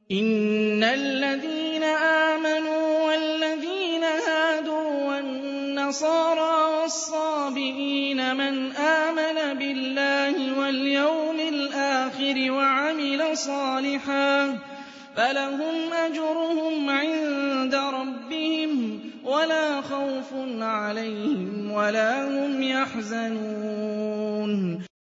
إِنَّ الَّذِينَ آمَنُوا وَالَّذِينَ هَادُوا وَالنَّصَارَىٰ وَالصَّابِئِينَ مَنْ آمَنَ بِاللَّهِ وَالْيَوْمِ الْآخِرِ وَعَمِلَ صَالِحًا فَلَهُمْ أَجْرُهُمْ عِندَ رَبِّهِمْ وَلَا خَوْفٌ عَلَيْهِمْ وَلَا هُمْ يَحْزَنُونَ